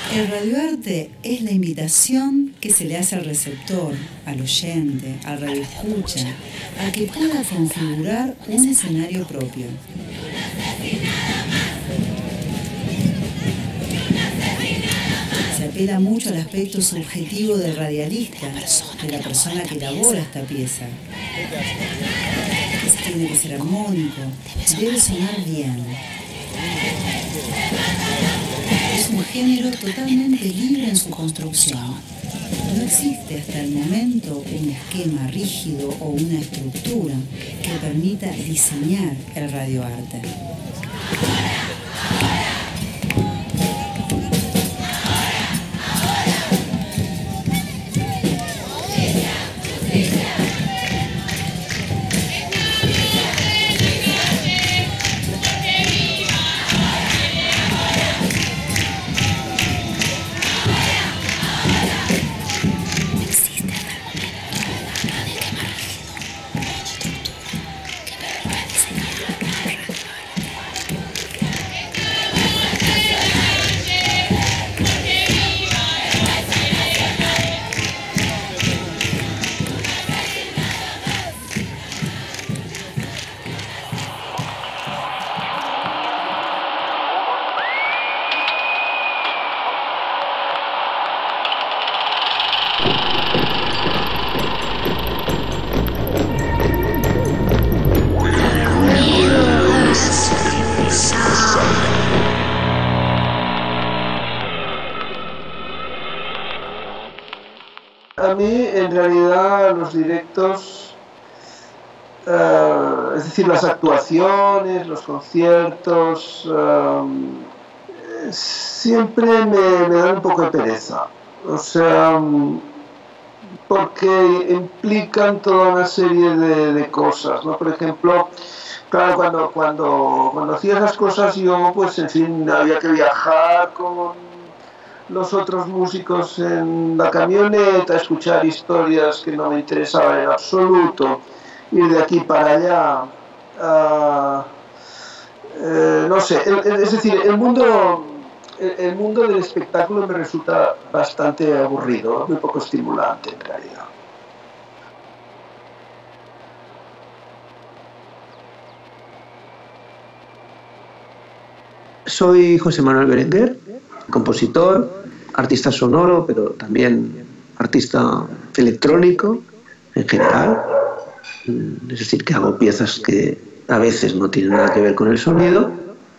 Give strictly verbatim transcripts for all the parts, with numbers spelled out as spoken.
El radioarte es la invitación que se le hace al receptor, al oyente, al radioescucha, a que pueda configurar un escenario propio. Se apela mucho al aspecto subjetivo del radialista, de la persona que elabora esta pieza. Tiene que ser armónico, debe sonar bien. Es un género totalmente libre en su construcción. No existe hasta el momento un esquema rígido o una estructura que permita diseñar el radioarte. A mí, en realidad, los directos, uh, es decir, las actuaciones, los conciertos, um, siempre me, me dan un poco de pereza. O sea, um, porque implican toda una serie de, de cosas, ¿no? Por ejemplo, claro, cuando, cuando, cuando hacía esas cosas yo, pues, en fin, había que viajar con los otros músicos en la camioneta, escuchar historias que no me interesaban en absoluto, ir de aquí para allá, uh, eh, no sé, el, el, es decir, el mundo, el, el mundo del espectáculo me resulta bastante aburrido, muy poco estimulante en realidad. Soy José Manuel Berenguer, compositor, artista sonoro, pero también artista electrónico en general. Es decir, que hago piezas que a veces no tienen nada que ver con el sonido.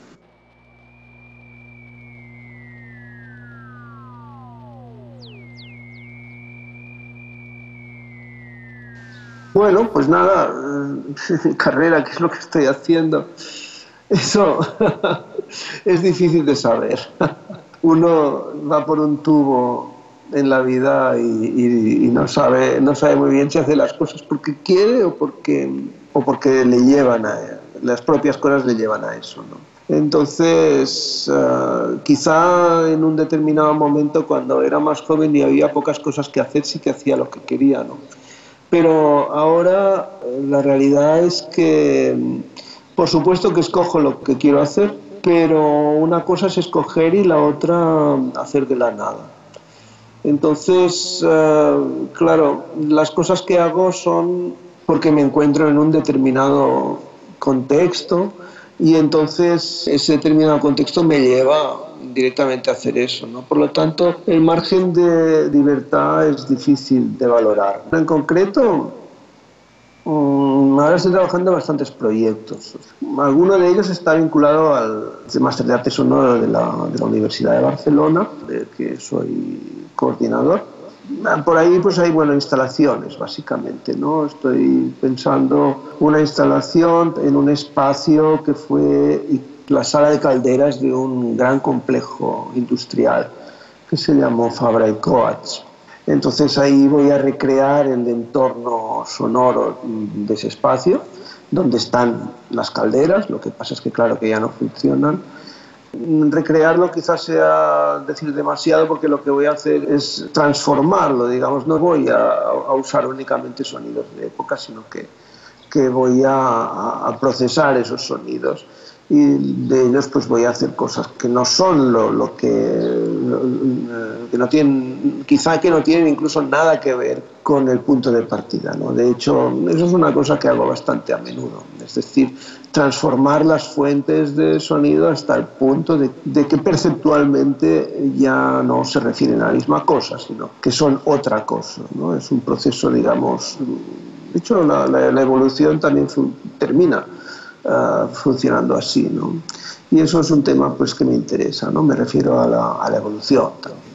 Bueno, pues nada, mi carrera, ¿qué es lo que estoy haciendo? Eso es difícil de saber. Uno va por un tubo en la vida y, y, y no sabe, no sabe muy bien si hace las cosas porque quiere o porque, o porque le llevan a, las propias cosas le llevan a eso, ¿no? Entonces, uh, quizá en un determinado momento, cuando era más joven y había pocas cosas que hacer, sí que hacía lo que quería, ¿no? Pero ahora la realidad es que, por supuesto que escojo lo que quiero hacer, pero una cosa es escoger y la otra hacer de la nada. Entonces, uh, claro, las cosas que hago son porque me encuentro en un determinado contexto y entonces ese determinado contexto me lleva directamente a hacer eso, ¿no? Por lo tanto, el margen de libertad es difícil de valorar. En concreto, um, ahora estoy trabajando en bastantes proyectos. Alguno de ellos está vinculado al Máster de Arte Sonoro de la, de la Universidad de Barcelona, del que soy coordinador. Por ahí pues hay, bueno, instalaciones, básicamente, ¿no? Estoy pensando una instalación en un espacio que fue la sala de calderas de un gran complejo industrial que se llamó Fabra y Coats. Entonces ahí voy a recrear el entorno sonoro de ese espacio, donde están las calderas, lo que pasa es que claro que ya no funcionan. Recrearlo quizás sea decir demasiado porque lo que voy a hacer es transformarlo, digamos, no voy a, a usar únicamente sonidos de época, sino que, que voy a, a procesar esos sonidos y de ellos pues voy a hacer cosas que no son lo, lo que, lo, que no tienen, quizá que no tienen incluso nada que ver con el punto de partida, ¿no? De hecho, eso es una cosa que hago bastante a menudo, es decir, transformar las fuentes de sonido hasta el punto de, de que perceptualmente ya no se refieren a la misma cosa, sino que son otra cosa, ¿no? Es un proceso, digamos, de hecho la, la, la evolución también termina Uh, funcionando así, ¿no? Y eso es un tema pues que me interesa, ¿no? Me refiero a la, a la evolución también.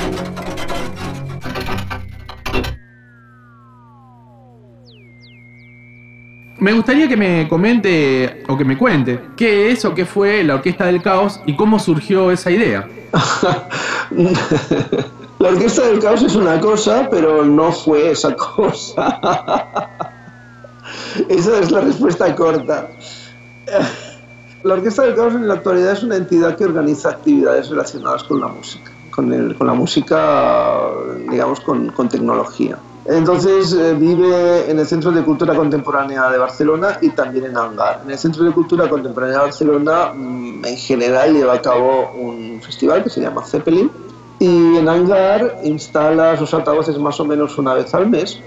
Me gustaría que me comente o que me cuente qué es o qué fue la Orquesta del Caos y cómo surgió esa idea. La Orquesta del Caos es una cosa, pero no fue esa cosa. Esa es la respuesta corta. La Orquesta del Caos en la actualidad es una entidad que organiza actividades relacionadas con la música, con, el, con la música, digamos, con, con tecnología. Entonces eh, vive en el Centro de Cultura Contemporánea de Barcelona y también en Angar. En el Centro de Cultura Contemporánea de Barcelona mmm, en general lleva a cabo un festival que se llama Zeppelin, y en Angar instala sus altavoces más o menos una vez al mes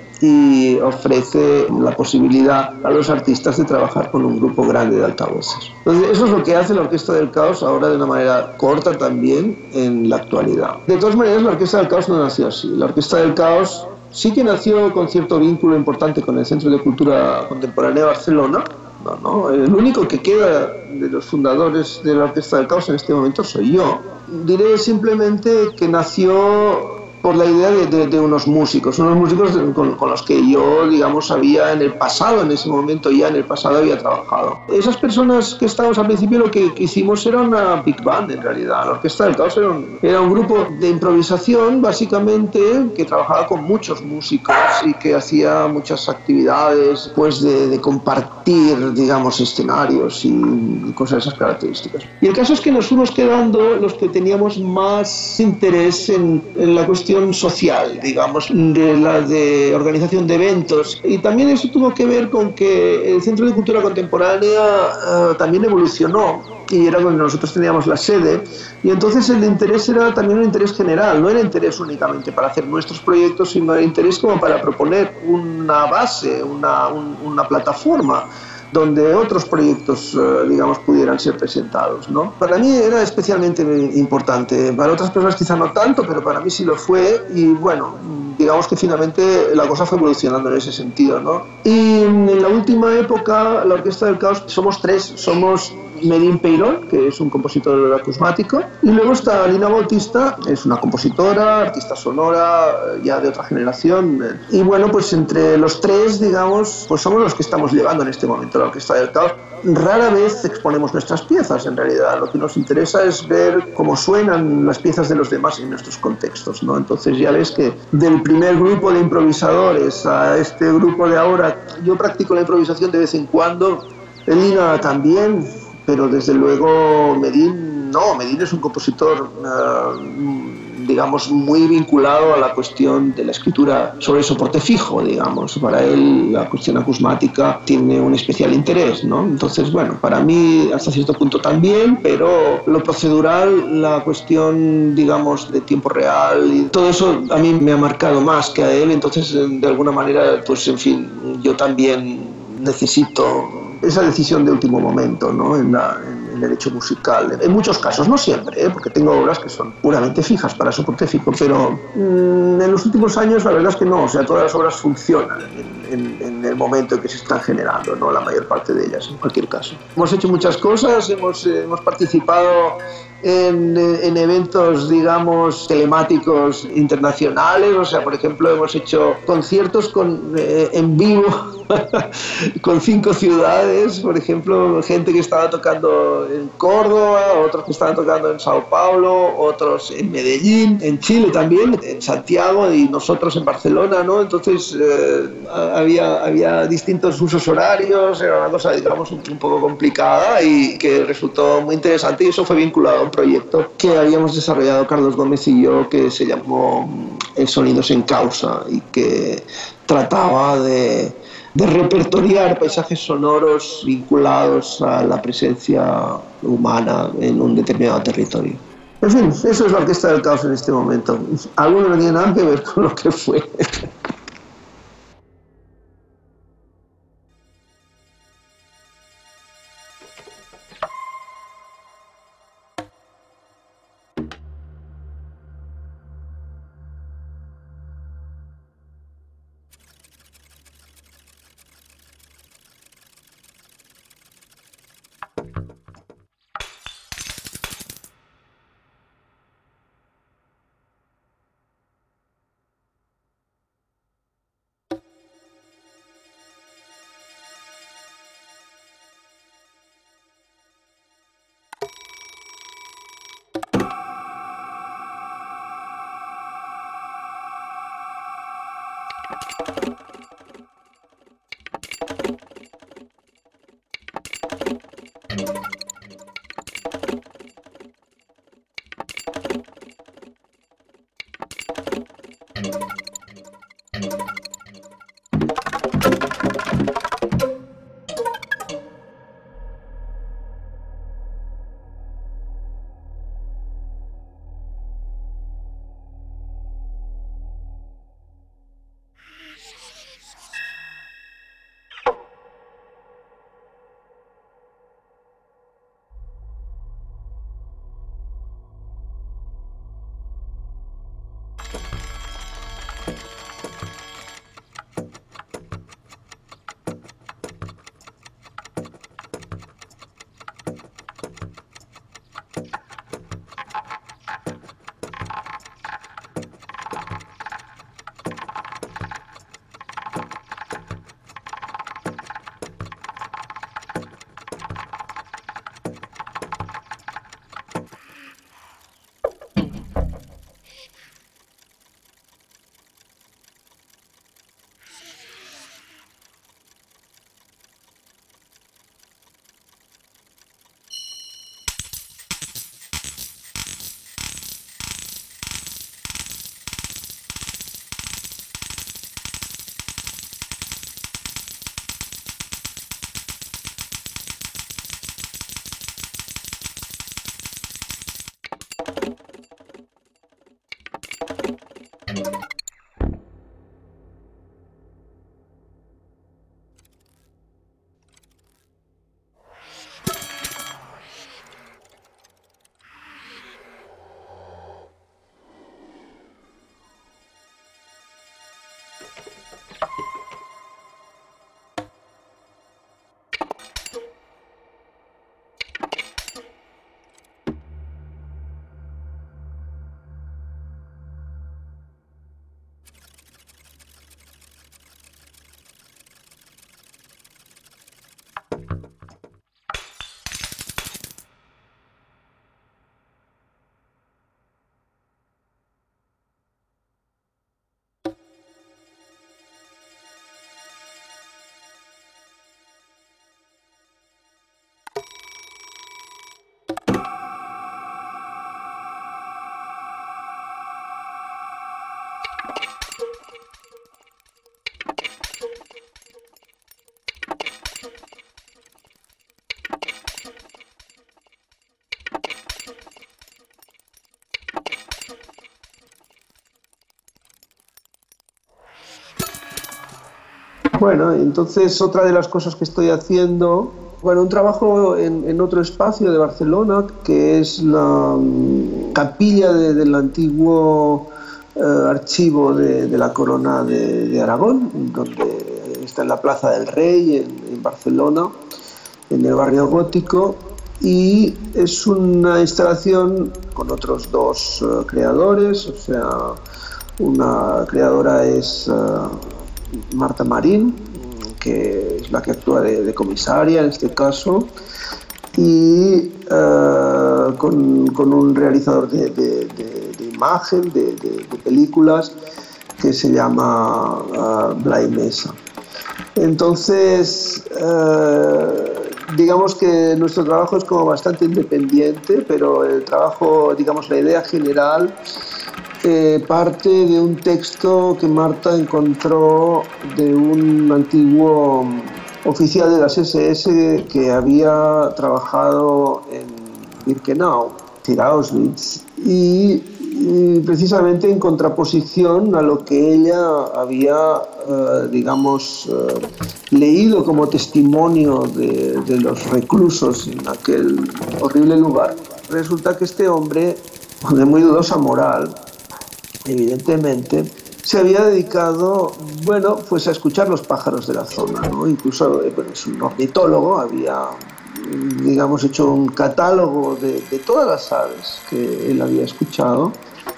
y ofrece la posibilidad a los artistas de trabajar con un grupo grande de altavoces. Entonces, eso es lo que hace la Orquesta del Caos ahora de una manera corta también en la actualidad. De todas maneras, la Orquesta del Caos no nació así. La Orquesta del Caos sí que nació con cierto vínculo importante con el Centro de Cultura Contemporánea de Barcelona. No, no, el único que queda de los fundadores de la Orquesta del Caos en este momento soy yo. Diré simplemente que nació por la idea de, de, de unos músicos, unos músicos con, con los que yo, digamos, había en el pasado, en ese momento ya en el pasado había trabajado. Esas personas que estábamos al principio lo que, que hicimos era una big band en realidad. La Orquesta del Caos era un, era un grupo de improvisación básicamente que trabajaba con muchos músicos y que hacía muchas actividades pues de, de compartir, digamos, escenarios y cosas de esas características. Y el caso es que nos fuimos quedando los que teníamos más interés en, en la cuestión social, digamos, de la de organización de eventos. Y también eso tuvo que ver con que el Centro de Cultura Contemporánea uh, también evolucionó y era donde nosotros teníamos la sede, y entonces el interés era también un interés general, no era interés únicamente para hacer nuestros proyectos, sino era interés como para proponer una base, una, un, una plataforma donde otros proyectos, digamos, pudieran ser presentados, ¿no? Para mí era especialmente importante, para otras personas quizá no tanto, pero para mí sí lo fue, y bueno, digamos que finalmente la cosa fue evolucionando en ese sentido, ¿no? Y en la última época, la Orquesta del Caos, somos tres, somos Medín Peirón, que es un compositor acusmático, y luego está Lina Bautista, es una compositora, artista sonora, ya de otra generación, y bueno, pues entre los tres, digamos, pues somos los que estamos llevando en este momento la Orquesta del Caos. Rara vez exponemos nuestras piezas, en realidad, lo que nos interesa es ver cómo suenan las piezas de los demás en nuestros contextos, ¿no? Entonces ya ves que del primer grupo de improvisadores a este grupo de ahora, yo practico la improvisación de vez en cuando, Lina también, pero desde luego Medín no, Medín es un compositor, uh, digamos, muy vinculado a la cuestión de la escritura sobre soporte fijo, digamos. Para él la cuestión acusmática tiene un especial interés, ¿no? Entonces, bueno, para mí hasta cierto punto también, pero lo procedural, la cuestión, digamos, de tiempo real, y todo eso a mí me ha marcado más que a él, entonces, de alguna manera, pues, en fin, yo también necesito esa decisión de último momento, ¿no? En, la, en el derecho musical. En muchos casos, no siempre, ¿eh? Porque tengo obras que son puramente fijas para soporte fijo, pero mmm, en los últimos años la verdad es que no, o sea, todas las obras funcionan en, en, en el momento en que se están generando, ¿no? La mayor parte de ellas, en cualquier caso. Hemos hecho muchas cosas, hemos, eh, hemos participado En, en eventos, digamos, telemáticos internacionales, o sea, por ejemplo, hemos hecho conciertos con, eh, en vivo con cinco ciudades, por ejemplo, gente que estaba tocando en Córdoba, otros que estaban tocando en Sao Paulo, otros en Medellín, en Chile también, en Santiago, y nosotros en Barcelona, ¿no? Entonces eh, había, había distintos usos horarios, era una cosa, digamos, un, un poco complicada y que resultó muy interesante, y eso fue vinculado a un proyecto que habíamos desarrollado Carlos Gómez y yo, que se llamó El Sonidos en Causa, y que trataba de de repertoriar paisajes sonoros vinculados a la presencia humana en un determinado territorio. En fin, eso es la Orquesta del Caos en este momento. Alguno no tiene nada que ver con lo que fue. Bueno, entonces otra de las cosas que estoy haciendo, bueno, un trabajo en, en otro espacio de Barcelona, que es la um, capilla de, del antiguo uh, archivo de, de la Corona de, de Aragón, donde está en la Plaza del Rey, en, en Barcelona, en el barrio gótico, y es una instalación con otros dos uh, creadores, o sea, una creadora es uh, Marta Marín, que es la que actúa de, de comisaria en este caso, y uh, con, con un realizador de, de, de, de imagen, de, de, de películas, que se llama uh, Blay Mesa. Entonces, uh, digamos que nuestro trabajo es como bastante independiente, pero el trabajo, digamos, la idea general Eh, parte de un texto que Marta encontró de un antiguo oficial de las ese ese que había trabajado en Birkenau, Auschwitz, y, y precisamente en contraposición a lo que ella había, eh, digamos, eh, leído como testimonio de, de los reclusos en aquel horrible lugar. Resulta que este hombre, de muy dudosa moral, evidentemente, se había dedicado, bueno, pues a escuchar los pájaros de la zona, ¿no? Incluso, bueno, es un ornitólogo, había, digamos, hecho un catálogo de, de todas las aves que él había escuchado.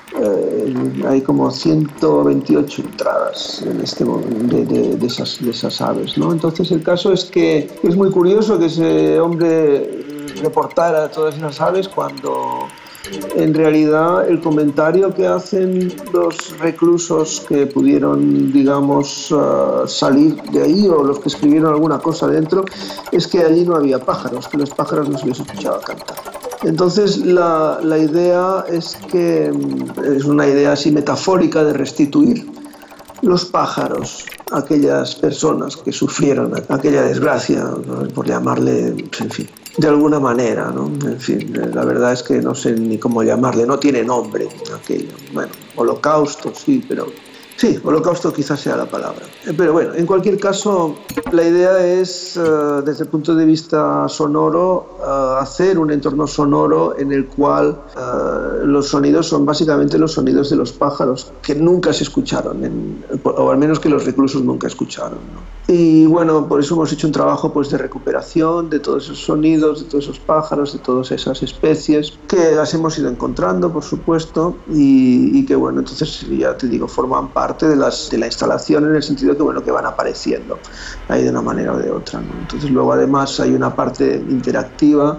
Eh, hay como ciento veintiocho entradas en este momento de, de, de, esas, de esas aves, ¿no? Entonces el caso es que es muy curioso que ese hombre reportara todas esas aves cuando en realidad el comentario que hacen los reclusos que pudieron, digamos, uh, salir de ahí, o los que escribieron alguna cosa dentro, es que allí no había pájaros, que los pájaros no se les escuchaba cantar. Entonces la, la idea es que es una idea así metafórica de restituir los pájaros a aquellas personas que sufrieron aquella desgracia, ¿no? Por llamarle, en fin, de alguna manera, ¿no? En fin, la verdad es que no sé ni cómo llamarle, no tiene nombre aquello. Bueno, holocausto, sí, pero... Sí, holocausto quizás sea la palabra. Pero bueno, en cualquier caso, la idea es, uh, desde el punto de vista sonoro, uh, hacer un entorno sonoro en el cual uh, los sonidos son básicamente los sonidos de los pájaros, que nunca se escucharon, en, o al menos que los reclusos nunca escucharon, ¿no? Y bueno, por eso hemos hecho un trabajo pues, de recuperación de todos esos sonidos, de todos esos pájaros, de todas esas especies, que las hemos ido encontrando, por supuesto, y, y que bueno, entonces ya te digo, forman parte de, las, de la instalación en el sentido que, bueno, que van apareciendo ahí de una manera o de otra, ¿no? Entonces luego además hay una parte interactiva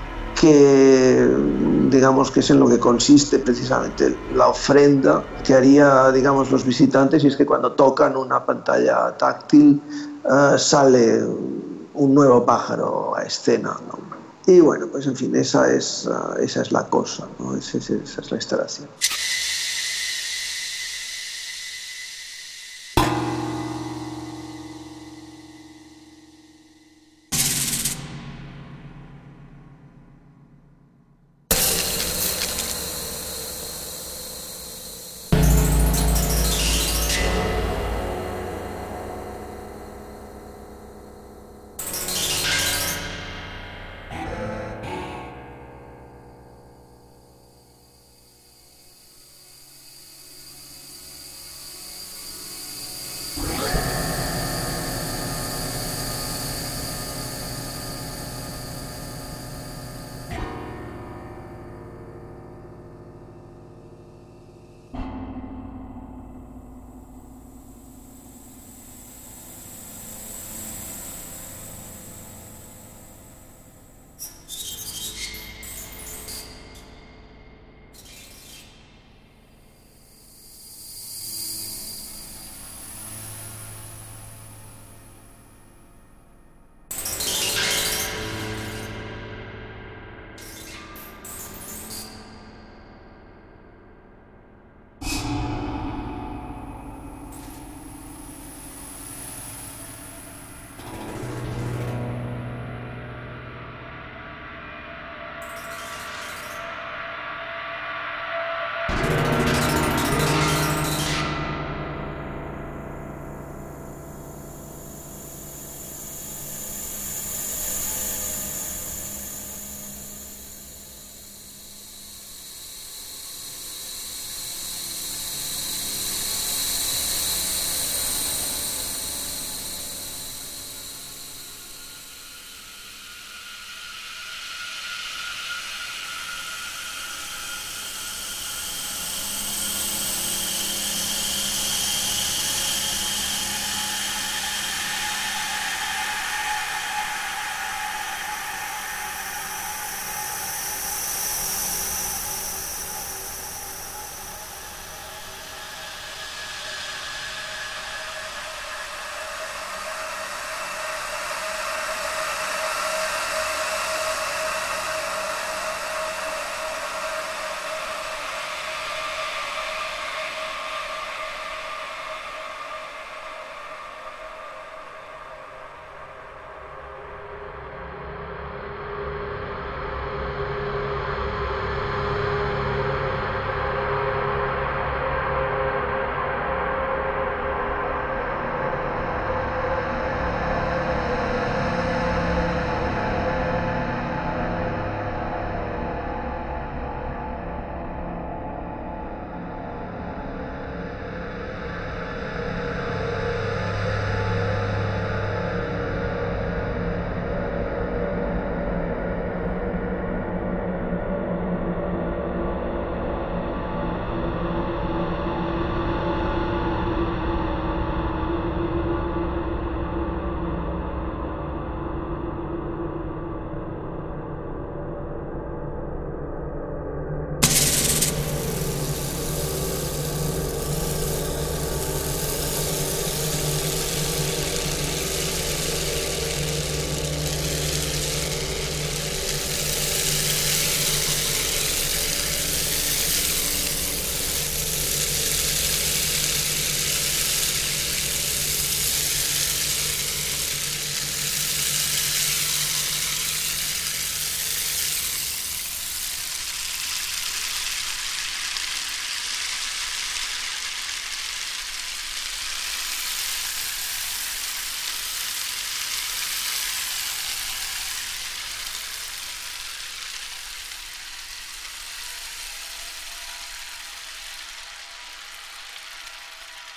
que digamos que es en lo que consiste precisamente la ofrenda que haría, digamos, los visitantes, y es que cuando tocan una pantalla táctil uh, sale un nuevo pájaro a escena, ¿no? Y bueno, pues en fin, esa es, uh, esa es la cosa, ¿no? Esa, esa es la instalación.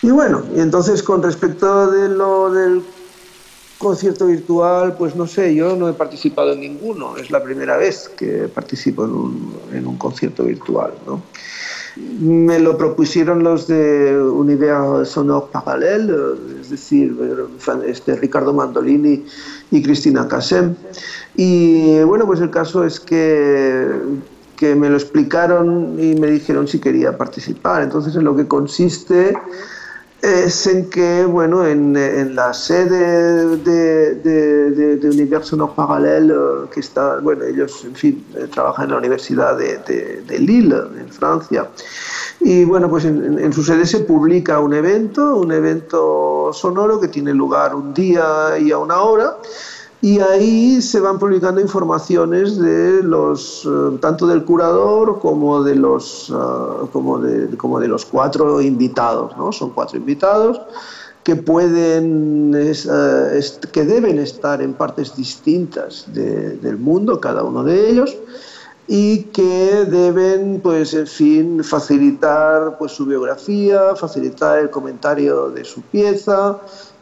Y bueno, y entonces con respecto de lo del concierto virtual, pues no sé, yo no he participado en ninguno, es la primera vez que participo en un, en un concierto virtual, ¿no? Me lo propusieron los de Univers Sonore Parallèle, es decir, este, Ricardo Mandolini y Cristina Cassem. Y bueno, pues el caso es que, que me lo explicaron y me dijeron si quería participar. Entonces, en lo que consiste es en que, bueno, en, en la sede de, de, de, de Univers Sonore Parallèle, que está, bueno, ellos, en fin, trabajan en la Universidad de, de, de Lille, en Francia. Y bueno, pues en, en su sede se publica un evento, un evento sonoro que tiene lugar un día y a una hora. Y ahí se van publicando informaciones de los, uh, tanto del curador como de los, uh, como de, como de los cuatro invitados, ¿no? Son cuatro invitados que pueden, es, uh, es, que deben estar en partes distintas de, del mundo, cada uno de ellos, y que deben, pues, en fin, facilitar, pues, su biografía, facilitar el comentario de su pieza.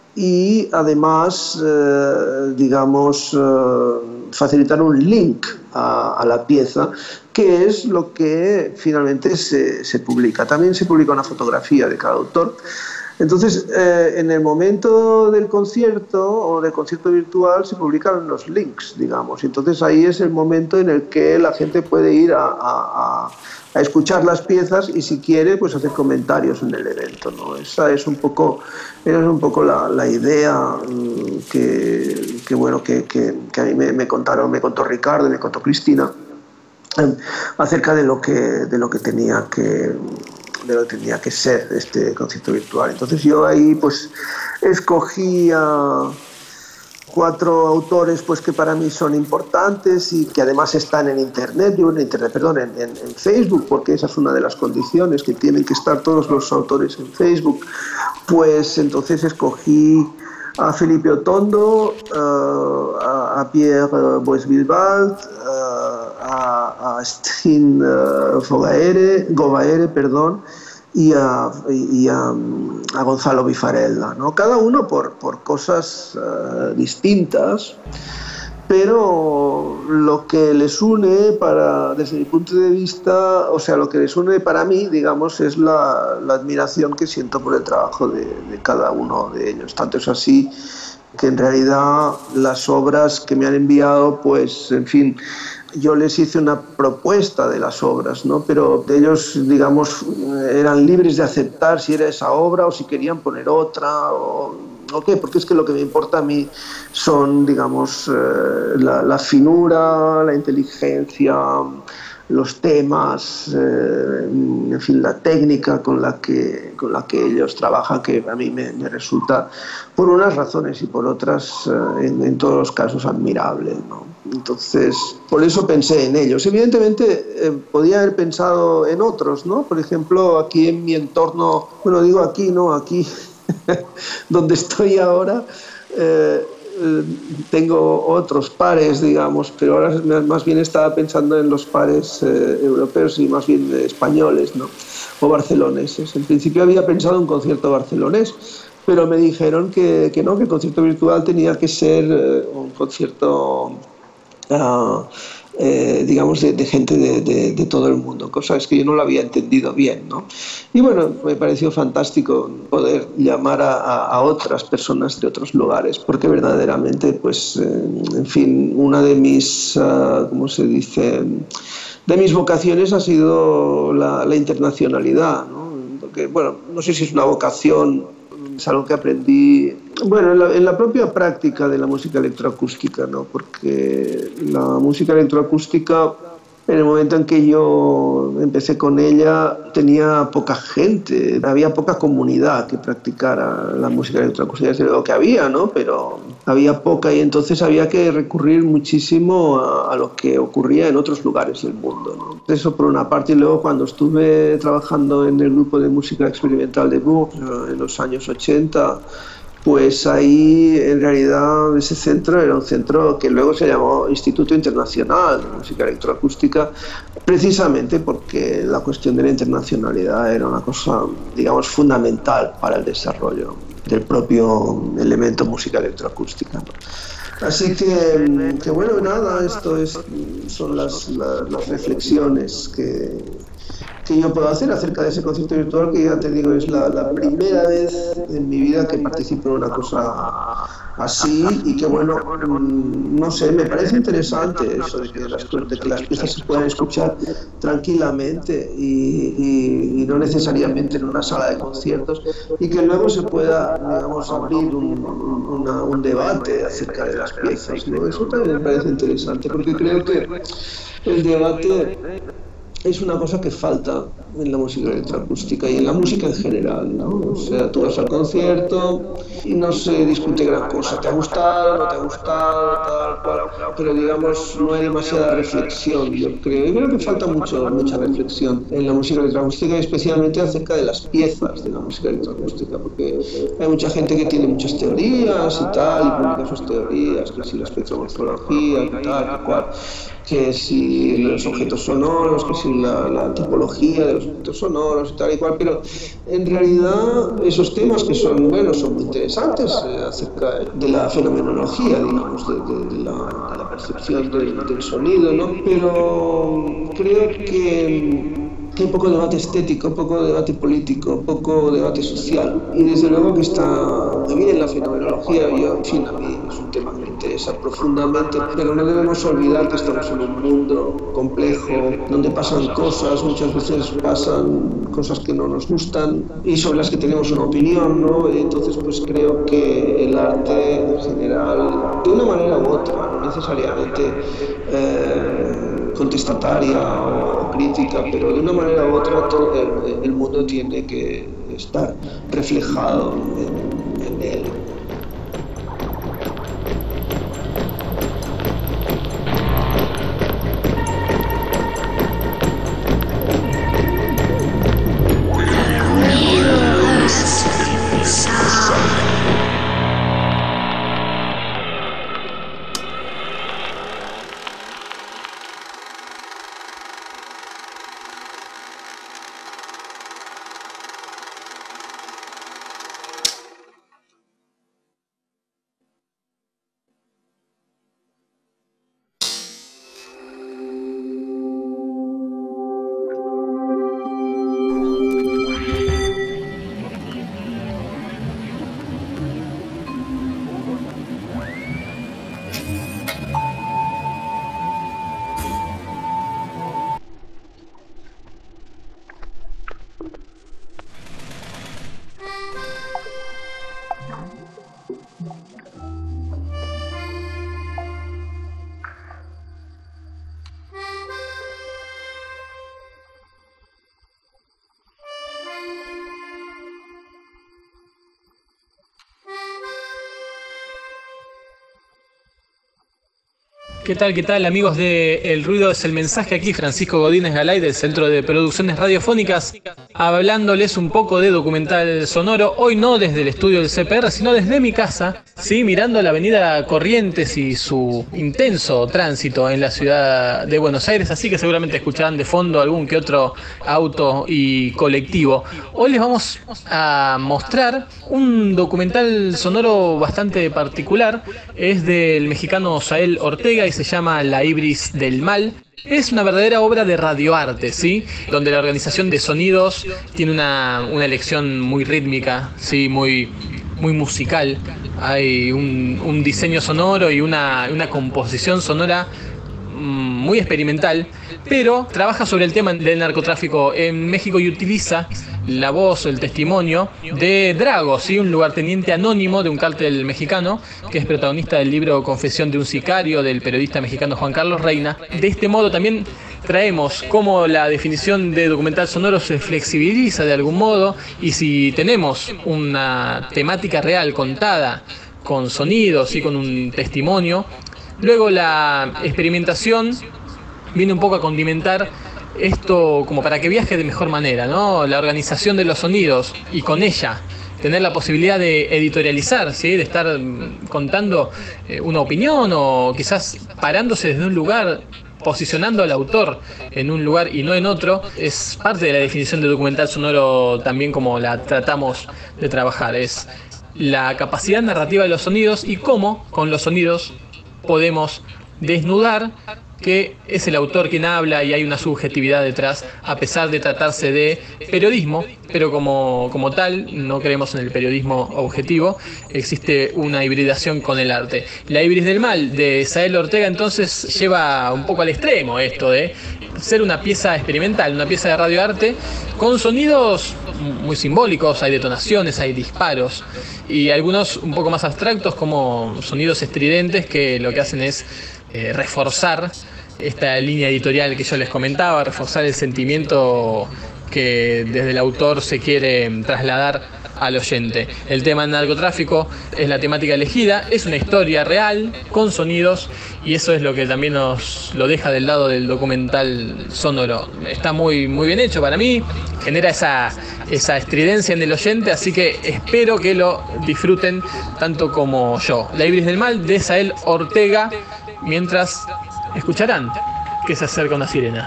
Y además, eh, digamos, eh, facilitar un link a, a la pieza, que es lo que finalmente se, se publica. También se publica una fotografía de cada autor. Entonces, eh, en el momento del concierto o del concierto virtual se publican los links, digamos. Entonces ahí es el momento en el que la gente puede ir a, a, a escuchar las piezas y, si quiere, pues hacer comentarios en el evento, ¿no? Esa es un poco, esa es un poco la, la idea que, que bueno, que, que, que a mí me, me contaron, me contó Ricardo y me contó Cristina, eh, acerca de lo que, de lo que tenía que de lo que tenía que ser este concierto virtual. Entonces yo ahí pues escogí a cuatro autores pues que para mí son importantes y que además están en internet, digo en internet, perdón, en, en, en Facebook, porque esa es una de las condiciones, que tienen que estar todos los autores en Facebook. Pues entonces escogí a Felipe Otondo, uh, a, a Pierre Bois-Bilbald, uh, a, a Stijn uh, Fogaere, Govaere, perdón, y a, y a, a Gonzalo Bifarella, ¿no? Cada uno por, por cosas uh, distintas, pero lo que les une, para, desde mi punto de vista, o sea, lo que les une para mí, digamos, es la, la admiración que siento por el trabajo de, de cada uno de ellos. Tanto es así que en realidad las obras que me han enviado, pues, en fin, yo les hice una propuesta de las obras, ¿no? Pero ellos, digamos, eran libres de aceptar si era esa obra o si querían poner otra o... ¿O qué? Porque es que lo que me importa a mí son, digamos, eh, la, la finura, la inteligencia, los temas, eh, en fin, la técnica con la que, con la que ellos trabajan, que a mí me, me resulta, por unas razones y por otras, eh, en, en todos los casos, admirable, ¿no? Entonces, por eso pensé en ellos. Evidentemente, eh, podía haber pensado en otros, ¿no? Por ejemplo, aquí en mi entorno, bueno, digo aquí, no, aquí... donde estoy ahora, eh, eh, tengo otros pares, digamos, pero ahora más bien estaba pensando en los pares eh, europeos y más bien españoles, ¿no? O barceloneses. En principio había pensado en un concierto barcelonés, pero me dijeron que, que no, que el concierto virtual tenía que ser eh, un concierto... Uh, Eh, digamos, de, de gente de, de, de todo el mundo, cosa es que yo no lo había entendido bien, ¿no? Y bueno, me pareció fantástico poder llamar a, a, a otras personas de otros lugares, porque verdaderamente, pues, eh, en fin, una de mis, uh, ¿cómo se dice?, de mis vocaciones ha sido la, la internacionalidad, ¿no? Porque, bueno, no sé si es una vocación, es algo que aprendí, bueno, en la, en la propia práctica de la música electroacústica, ¿no? Porque la música electroacústica, en el momento en que yo empecé con ella, tenía poca gente, había poca comunidad que practicara la música electroacústica. Desde luego que había, ¿no? Pero había poca, y entonces había que recurrir muchísimo a, a lo que ocurría en otros lugares del mundo, ¿no? Eso por una parte, y luego cuando estuve trabajando en el grupo de música experimental de Bourges en los años ochenta, pues ahí en realidad ese centro era un centro que luego se llamó Instituto Internacional de Música Electroacústica, precisamente porque la cuestión de la internacionalidad era una cosa, digamos, fundamental para el desarrollo del propio elemento música electroacústica, ¿no? Así que, que bueno, nada, esto es, son las, las, las reflexiones que, que yo puedo hacer acerca de ese concierto virtual, que ya te digo, es la, la primera vez en mi vida que participo en una cosa así, y que bueno, no sé, me parece interesante eso de que las, de que las piezas se puedan escuchar tranquilamente y, y, y no necesariamente en una sala de conciertos, y que luego se pueda, digamos, abrir un, una, un debate acerca de las piezas, ¿no? Eso también me parece interesante, porque creo que el debate es una cosa que falta en la música electroacústica y en la música en general, ¿no? O sea, tú vas al concierto y no se discute gran cosa. ¿Te ha gustado? ¿No te ha gustado? Tal cual. Pero digamos, no hay demasiada reflexión, yo creo. Yo creo que falta mucho, mucha reflexión en la música electroacústica, especialmente acerca de las piezas de la música electroacústica, porque hay mucha gente que tiene muchas teorías y tal, y publica sus teorías, que si la espectromorfología, que tal, que cual, que si los objetos sonoros, que si la, la tipología de los objetos sonoros y tal y cual, pero en realidad esos temas que son, bueno, son muy interesantes eh, acerca de la fenomenología, digamos, de, de, de, la, de la percepción del, del sonido, ¿no? Pero creo que que hay poco debate estético, poco debate político, poco debate social, y desde luego que está muy bien la fenomenología. Yo, en fin, a mí es un tema que me interesa profundamente, pero no debemos olvidar que estamos en un mundo complejo, donde pasan cosas, muchas veces pasan cosas que no nos gustan y sobre las que tenemos una opinión, ¿no? Entonces, pues creo que el arte en general, de una manera u otra, no necesariamente eh, contestataria o crítica, pero de una manera u otra todo el, el mundo tiene que estar reflejado en, en él. ¿Qué tal, qué tal, amigos de El Ruido es el Mensaje? Aquí Francisco Godínez Galay del Centro de Producciones Radiofónicas, hablándoles un poco de documental sonoro. Hoy no desde el estudio del C P R, sino desde mi casa, sí, mirando la avenida Corrientes y su intenso tránsito en la ciudad de Buenos Aires, así que seguramente escucharán de fondo algún que otro auto y colectivo. Hoy les vamos a mostrar un documental sonoro bastante particular. Es del mexicano Sael Ortega y se llama La Ibris del Mal. Es una verdadera obra de radioarte, ¿sí? Donde la organización de sonidos tiene una, una elección muy rítmica, ¿sí? Muy, muy musical. Hay un, un diseño sonoro y una, una composición sonora muy experimental, pero trabaja sobre el tema del narcotráfico en México y utiliza la voz, el testimonio de Drago, ¿sí? Un lugarteniente anónimo de un cártel mexicano que es protagonista del libro Confesión de un sicario del periodista mexicano Juan Carlos Reina. De este modo también traemos cómo la definición de documental sonoro se flexibiliza de algún modo, y si tenemos una temática real contada con sonidos y con un testimonio, luego la experimentación viene un poco a condimentar esto como para que viaje de mejor manera, ¿no? La organización de los sonidos y con ella tener la posibilidad de editorializar, ¿sí? De estar contando eh, una opinión o quizás parándose desde un lugar, posicionando al autor en un lugar y no en otro, es parte de la definición de documental sonoro también como la tratamos de trabajar. Es la capacidad narrativa de los sonidos y cómo con los sonidos podemos desnudar que es el autor quien habla y hay una subjetividad detrás, a pesar de tratarse de periodismo, pero como, como tal, no creemos en el periodismo objetivo, existe una hibridación con el arte. La Ibris del Mal de Sael Ortega entonces lleva un poco al extremo esto de ser una pieza experimental, una pieza de radioarte con sonidos muy simbólicos, hay detonaciones, hay disparos y algunos un poco más abstractos como sonidos estridentes que lo que hacen es eh, reforzar esta línea editorial que yo les comentaba, reforzar el sentimiento que desde el autor se quiere trasladar al oyente. El tema del narcotráfico es la temática elegida, es una historia real, con sonidos, y eso es lo que también nos lo deja del lado del documental sonoro. Está muy, muy bien hecho para mí, genera esa, esa estridencia en el oyente, así que espero que lo disfruten tanto como yo. La Ibris del Mal de Sael Ortega, mientras escucharán que se acerca una sirena.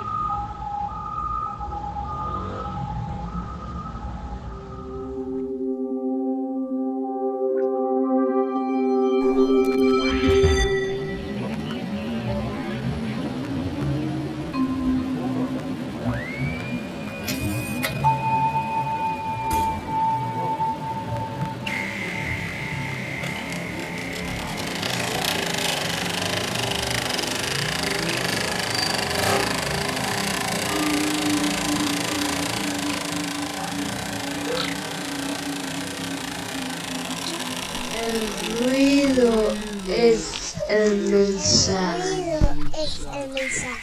El ruido es el mensaje. El ruido es el mensaje.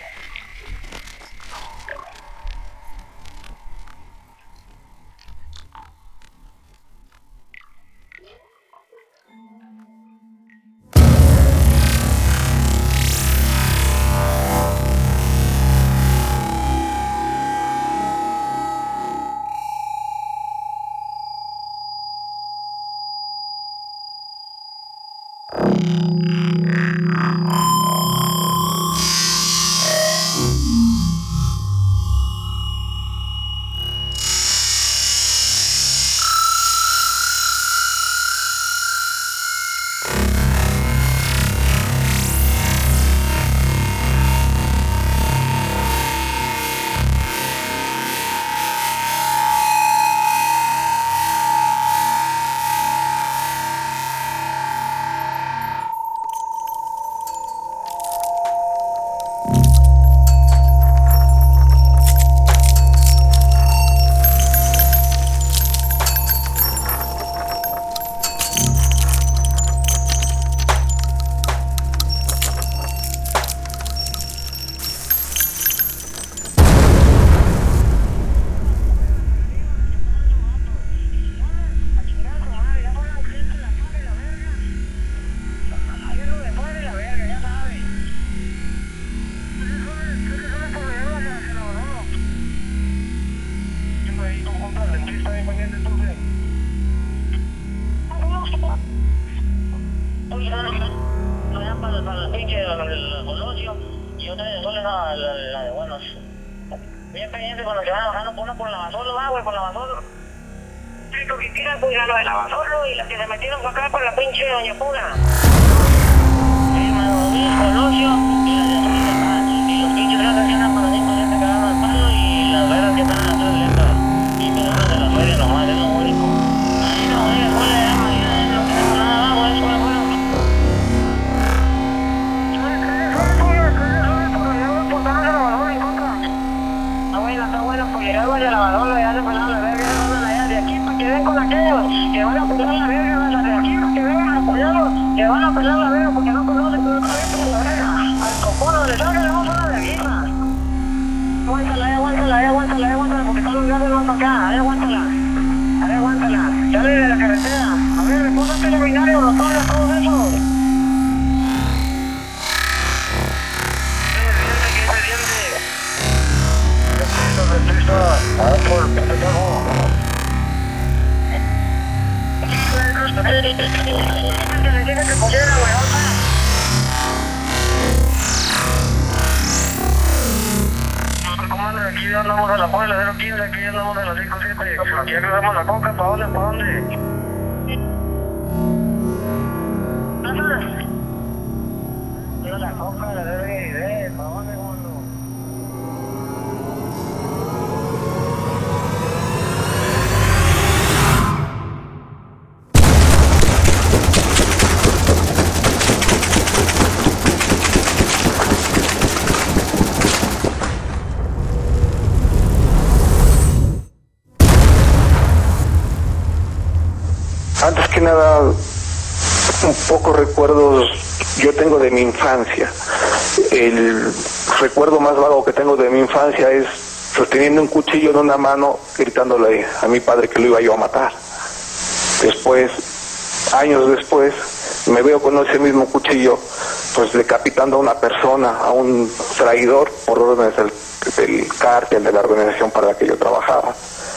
Bien pendiente cuando se van bajando uno por la basolo, va, güey, por la basolo. Lo que tiran, pues, lo de la basolo y las que se metieron acá por la pinche Doña Pura. El Madonís, Colosio y las de azul y de paz. Y los pinches grandes que andan paradicos ya se cagaron al palo y las verdes que están atrás lentas. Y que son de las ferias nomás, es lo único. Ahí no, oye, ¿cuál le llama? Ya no tenemos nada abajo, es bueno, bueno. Está bueno, pues llegar a la lavadora y ya le pelaron la verga, ya van allá de aquí para que den con aquellos que van a pelar la verga, van a de aquí para que vengan a apoyarlos, que van a pelar la verga porque no conocen, pero no saben la verga. Al copono le saben que le vamos a una verguita. Aguántala, ahí aguántala, ahí aguántala, ahí aguántala, porque están los grandes más para acá, ahí aguántala, ahí aguántala, sale de la carretera, a ver, repósate el binario, rotones, todo eso. Ese diente, que ese diente. ya andamos en las cinco siete. Aquí cruzamos la coca, ¿para dónde? ¿Para dónde? Ajá. Yo la coca, la debe ir, ¿para dónde, gordo? Antes que nada, un poco recuerdos yo tengo de mi infancia. El recuerdo más vago que tengo de mi infancia es sosteniendo un cuchillo en una mano, gritándole a mi padre que lo iba yo a matar. Después, años después, me veo con ese mismo cuchillo, pues decapitando a una persona, a un traidor, por órdenes del, del cártel, de la organización para la que yo trabajaba.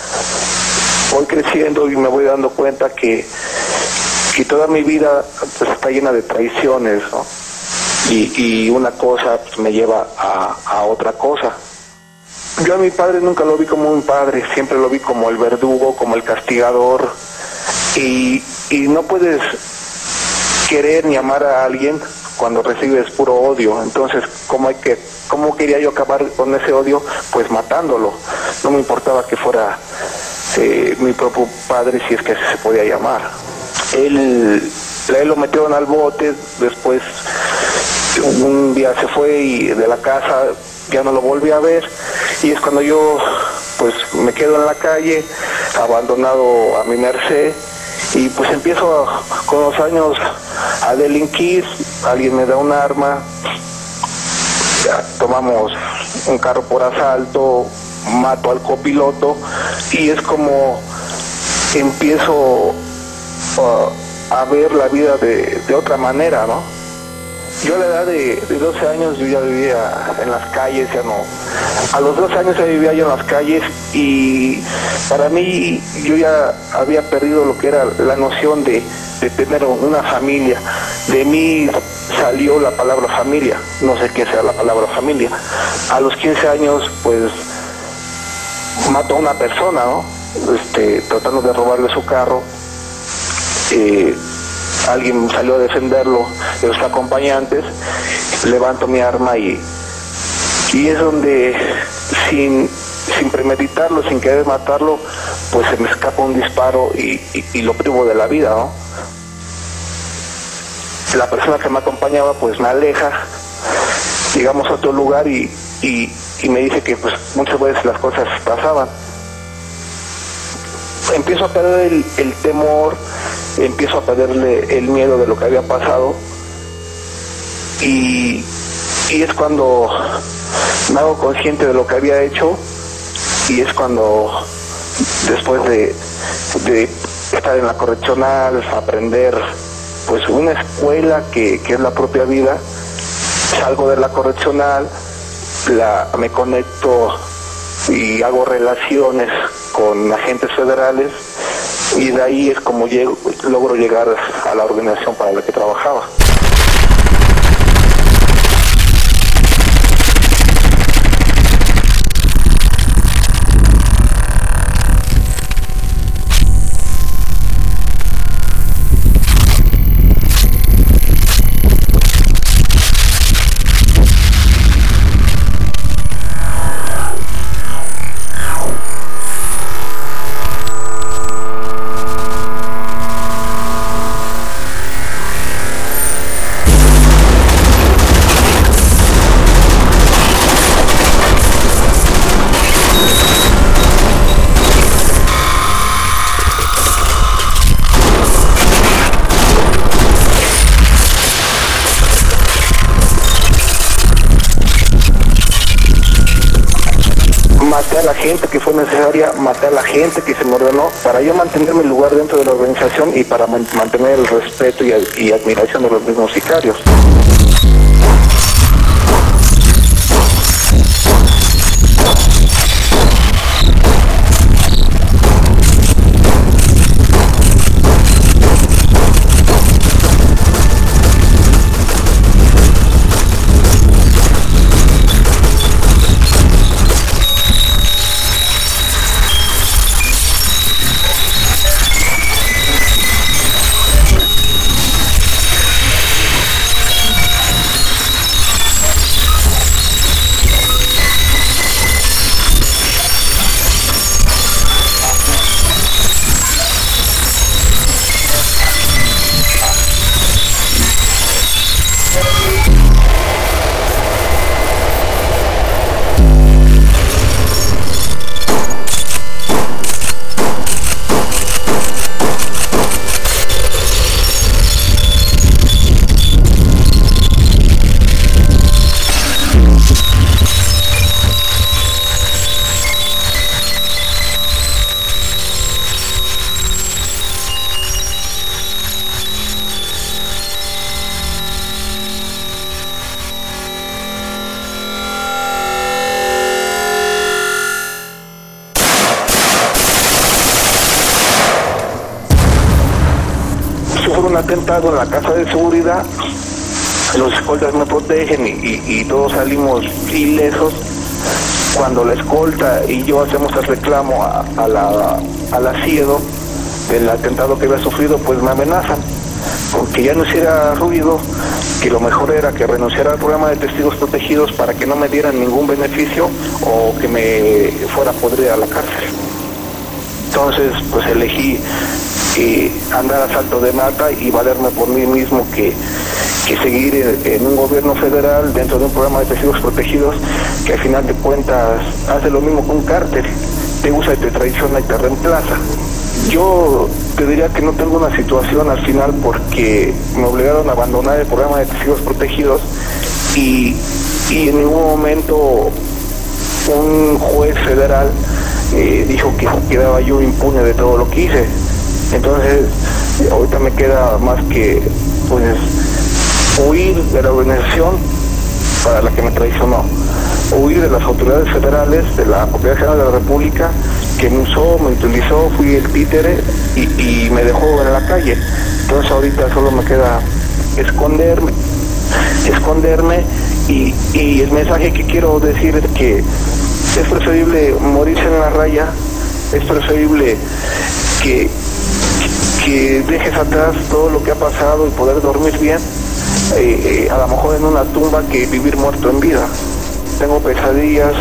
Voy creciendo y me voy dando cuenta que, que toda mi vida pues, está llena de traiciones, ¿no? Y, y una cosa pues, me lleva a, a otra cosa. Yo a mi padre nunca lo vi como un padre, siempre lo vi como el verdugo, como el castigador. Y, y no puedes querer ni amar a alguien cuando recibes puro odio. Entonces, ¿cómo, hay que, cómo quería yo acabar con ese odio? Pues matándolo. No me importaba que fuera eh, mi propio padre, si es que así se podía llamar. Él, él lo metieron al bote, después un día se fue y de la casa ya no lo volví a ver, y es cuando yo pues me quedo en la calle, abandonado a mi merced, y pues empiezo a, con los años a delinquir. Alguien me da un arma, ya, tomamos un carro por asalto, mato al copiloto, y es como empiezo uh, a ver la vida de, de otra manera, ¿no? Yo a la edad de, de doce años yo ya vivía en las calles, ya no. A los doce años ya vivía yo en las calles, y para mí yo ya había perdido lo que era la noción de, de tener una familia. De mí salió la palabra familia, no sé qué sea la palabra familia. A los quince años pues mato a una persona, ¿no? Este, tratando de robarle su carro. Eh, alguien salió a defenderlo de los acompañantes, levanto mi arma y, y es donde sin, sin premeditarlo, sin querer matarlo, pues se me escapa un disparo y, y, y lo privo de la vida, ¿no? La persona que me acompañaba pues me aleja, llegamos a otro lugar y, y, y me dice que pues muchas veces las cosas pasaban. Empiezo a perder el, el temor, empiezo a perderle el miedo de lo que había pasado, y, y es cuando me hago consciente de lo que había hecho, y es cuando después de, de estar en la correccional, aprender pues una escuela que, que es la propia vida, salgo de la correccional, la, me conecto y hago relaciones con agentes federales, y de ahí es como llego, logro llegar a la organización para la que trabajaba. Maté a la gente que fue necesaria, maté a la gente que se me ordenó para yo mantener mi lugar dentro de la organización y para man mantener el respeto y, y admiración de los mismos sicarios. un atentado en la casa de seguridad, los escoltas me protegen y, y, y todos salimos ilesos. Cuando la escolta y yo hacemos el reclamo a, a la, al asiedo del atentado que había sufrido, pues me amenazan con que ya no hiciera ruido, que lo mejor era que renunciara al programa de testigos protegidos para que no me dieran ningún beneficio o que me fuera a podrir a la cárcel. Entonces, pues elegí eh, andar a salto de mata y valerme por mí mismo que, que seguir en, en un gobierno federal dentro de un programa de testigos protegidos que al final de cuentas hace lo mismo que un cártel, te usa y te traiciona y te reemplaza. Yo te diría que no tengo una situación al final porque me obligaron a abandonar el programa de testigos protegidos y, y en ningún momento un juez federal eh, dijo que quedaba yo impune de todo lo que hice. Entonces ahorita me queda más que pues huir de la organización para la que me traicionó, huir de las autoridades federales, de la Procuraduría General de la República, que me usó, me utilizó, fui el títere y, y me dejó en la calle. Entonces ahorita solo me queda esconderme, esconderme y, y el mensaje que quiero decir es que es preferible morirse en la raya, es preferible que, que dejes atrás todo lo que ha pasado y poder dormir bien, eh, eh, a lo mejor en una tumba, que vivir muerto en vida. Tengo pesadillas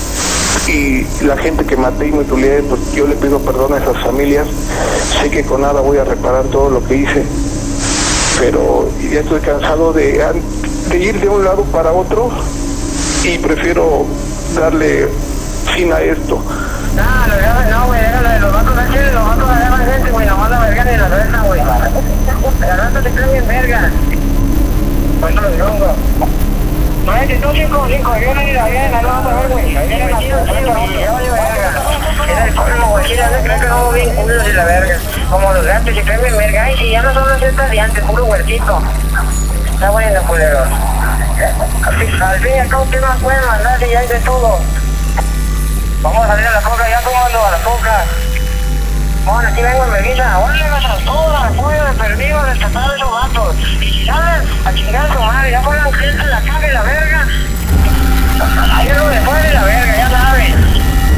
y la gente que maté y mutilé, pues yo le pido perdón a esas familias. Sé que con nada voy a reparar todo lo que hice, pero ya estoy cansado de, de ir de un lado para otro y prefiero darle fin a esto. No, no, güey, déjalo de los vatos de Chile, los vatos de la gente, güey, nomás la verga ni la reza, güey. La rata te cae bien verga. ¿Cuánto los gringos? No es que tú cinco, cinco, yo no ni la vida, no vamos a ver, güey. Viene metido, chido, ya vale verga. Era el colmo, güey, si la creo que no hubo bien culos y la verga. Como los gatos se caen bien verga, ay, si ya no son las cetas de antes, puro huertito. Está bueno, culeros. Al fin y al cabo, ¿qué más pueden mandar si ya hay de todo? Vamos a salir a la coca, ya tomando a la coca. Bueno, aquí vengo en Melissa. Órale, las todas, fuera, perdidos, rescatar a esos gatos. Y si salen a chingar a su madre, ya ponen gente en la caga y la verga. Ahí es lo de fuera y la verga, ya saben.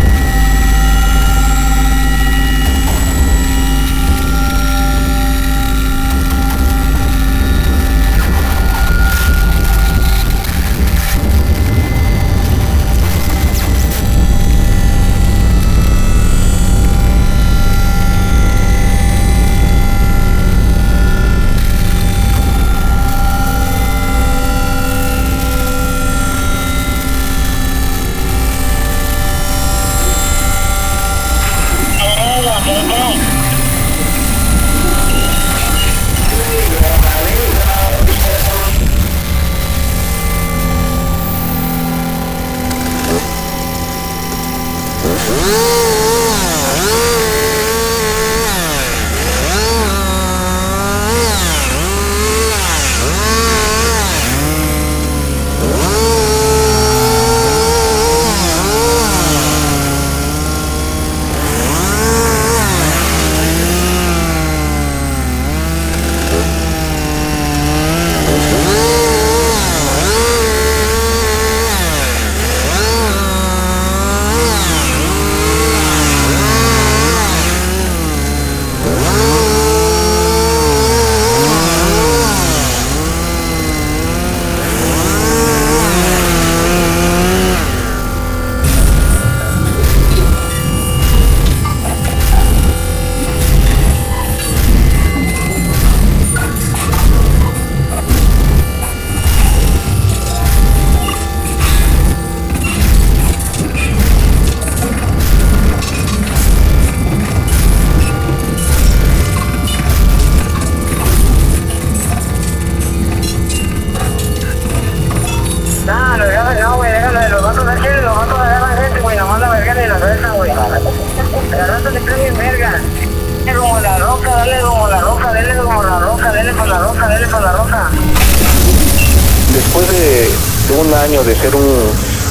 Después de, de un año de ser un,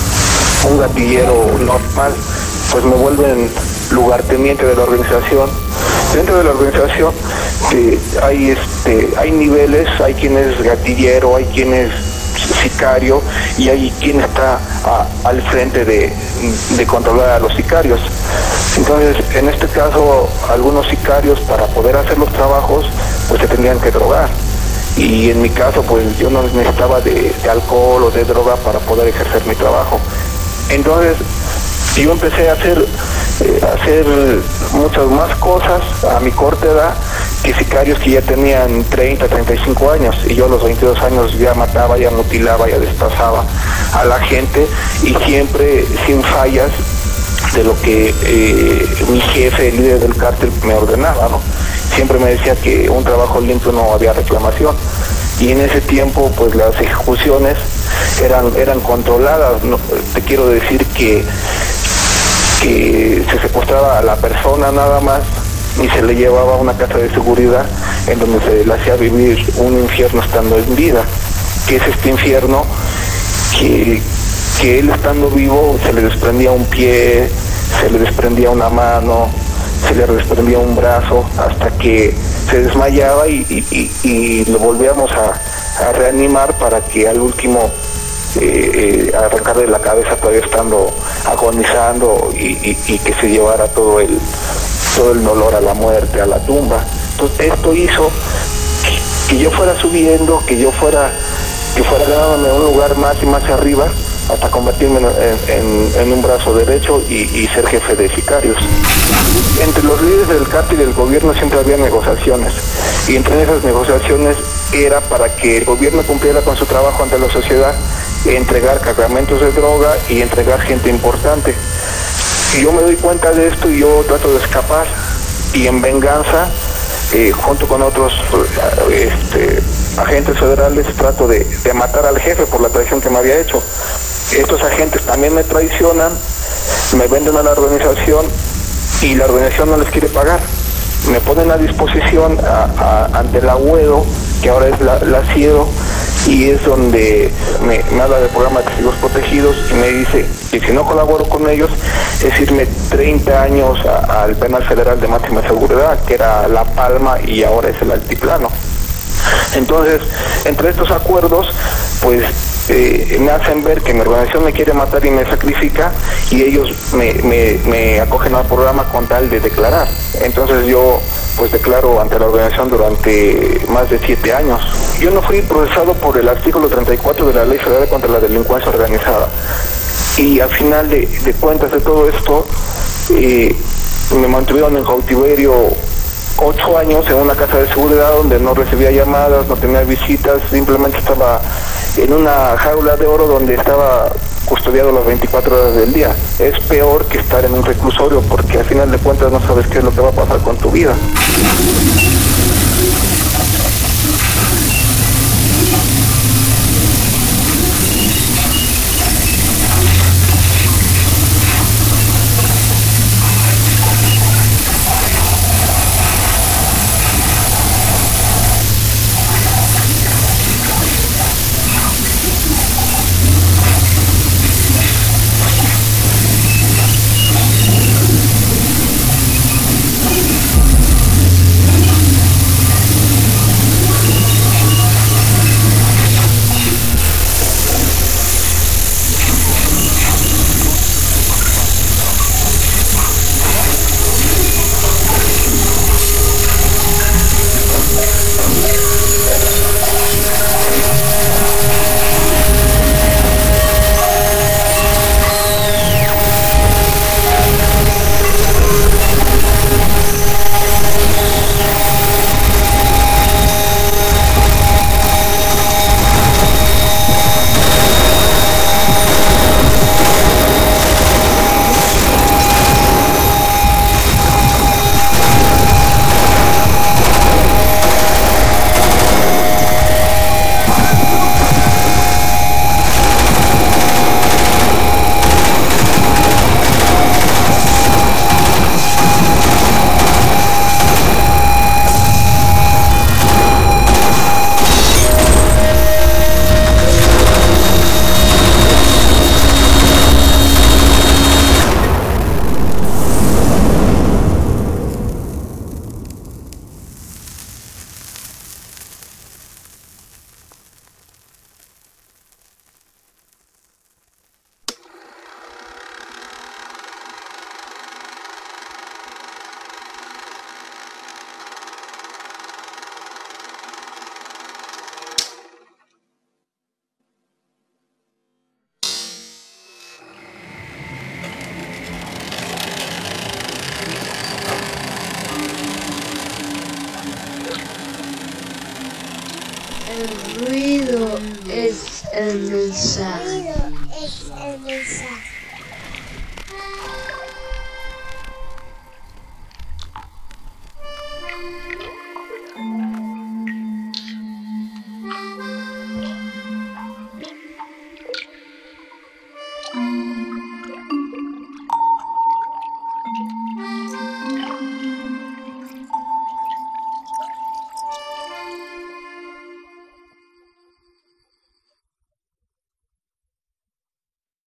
un gatillero normal, pues me vuelven lugarteniente de la organización Dentro de la organización eh, hay, este, hay niveles, hay quien es gatillero, hay quien es sicario y hay quien está a, al frente de, de controlar a los sicarios. Entonces, en este caso, algunos sicarios para poder hacer los trabajos, pues se tendrían que drogar. Y en mi caso, pues yo no necesitaba de, de alcohol o de droga para poder ejercer mi trabajo. Entonces, yo empecé a hacer, eh, a hacer muchas más cosas a mi corta edad que sicarios que ya tenían treinta, treinta y cinco años, y yo a los veintidós años ya mataba, ya mutilaba, ya despazaba a la gente, y siempre sin fallas de lo que eh, mi jefe, el líder del cártel, me ordenaba, ¿no? Siempre me decía que un trabajo limpio no había reclamación, y en ese tiempo pues las ejecuciones eran, eran controladas, ¿no? Te quiero decir que, que se secuestraba a la persona nada más y se le llevaba a una casa de seguridad en donde se le hacía vivir un infierno estando en vida, que es este infierno que, que él estando vivo se le desprendía un pie, se le desprendía una mano, se le desprendía un brazo, hasta que se desmayaba y, y, y, y lo volvíamos a, a reanimar para que al último eh, eh, arrancarle la cabeza todavía estando agonizando y, y, y que se llevara todo el todo el dolor a la muerte, a la tumba. Entonces esto hizo que, que yo fuera subiendo, que yo fuera que fuera ganándome un lugar más y más arriba, hasta convertirme en, en, en un brazo derecho y, y ser jefe de sicarios. Entre los líderes del cártel y el gobierno siempre había negociaciones, y entre esas negociaciones era para que el gobierno cumpliera con su trabajo ante la sociedad, entregar cargamentos de droga y entregar gente importante. Y yo me doy cuenta de esto y yo trato de escapar, y en venganza, eh, junto con otros eh, este, agentes federales, trato de, de matar al jefe por la traición que me había hecho. Estos agentes también me traicionan, me venden a la organización y la organización no les quiere pagar. Me ponen a disposición a, a, ante la UEDO, que ahora es la, la CIEDO, y es donde me, me habla del programa de testigos protegidos y me dice que si no colaboro con ellos es irme treinta años a, al penal federal de máxima seguridad, que era La Palma y ahora es el Altiplano. Entonces, entre estos acuerdos, pues eh, me hacen ver que mi organización me quiere matar y me sacrifica, y ellos me, me, me acogen al programa con tal de declarar. Entonces yo pues declaro ante la organización durante más de siete años. Yo no fui procesado por el artículo treinta y cuatro de la Ley Federal contra la Delincuencia Organizada, y al final de, de cuentas de todo esto eh, me mantuvieron en cautiverio ocho años en una casa de seguridad donde no recibía llamadas, no tenía visitas, simplemente estaba en una jaula de oro donde estaba custodiado las veinticuatro horas del día. Es peor que estar en un reclusorio, porque al final de cuentas no sabes qué es lo que va a pasar con tu vida. ruido es el mensaje. El ruido es el mensaje.